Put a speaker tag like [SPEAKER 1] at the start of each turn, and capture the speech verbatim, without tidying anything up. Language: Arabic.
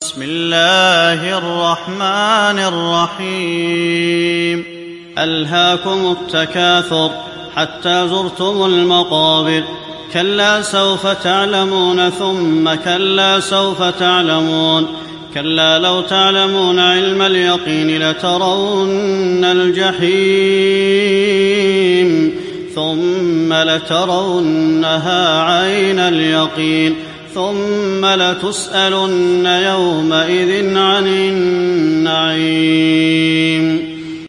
[SPEAKER 1] بسم الله الرحمن الرحيم ألهاكم التكاثر حتى زرتم المقابر كلا سوف تعلمون ثم كلا سوف تعلمون كلا لو تعلمون علم اليقين لترون الجحيم ثم لترونها عين اليقين ثم لتسألن يومئذ عن النعيم